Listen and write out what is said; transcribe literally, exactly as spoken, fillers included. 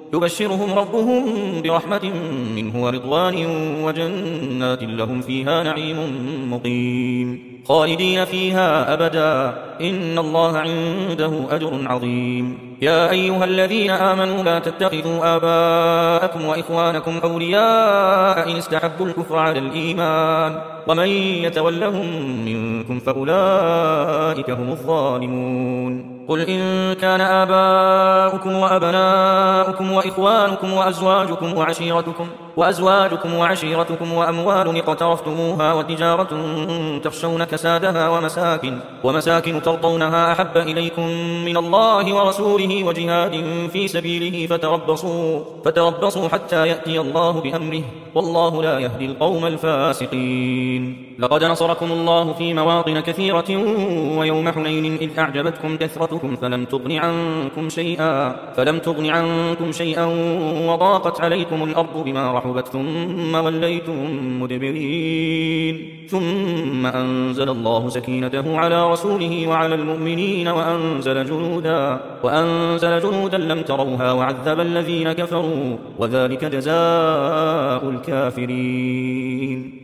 يبشرهم ربهم برحمة منه ورضوان وجنات لهم فيها نعيم مقيم خالدين فيها أبدا إن الله عنده أجر عظيم. يا أيها الذين آمنوا لا تتخذوا آباءكم وإخوانكم أولياء إن استحبوا الكفر على الإيمان ومن يتولهم منكم فأولئك هم الظالمون. قل إن كان آباؤكم وأبناؤكم وإخوانكم وأزواجكم وعشيرتكم وأزواجكم وعشيرتكم وأموال اقترفتموها وتجارة تخشون كسادها ومساكن ومساكن ترضونها أحب إليكم من الله ورسوله وجهاد في سبيله فتربصوا فتربصوا حتى يأتي الله بأمره والله لا يهدي القوم الفاسقين. لقد نصركم الله في مواطن كثيرة ويوم حنين إذ أعجبتكم كثرتكم فلم تغن عنكم شيئا فلم تغن عنكم شيئا وضاقت عليكم الأرض بما رحبت ثم وليتم مدبرين ثم أنزل الله سكينته على رسوله وعلى المؤمنين وأنزل جنودا وأنزل جنودا لم تروها وعذب الذين كفروا وذلك جزاء الكافرين.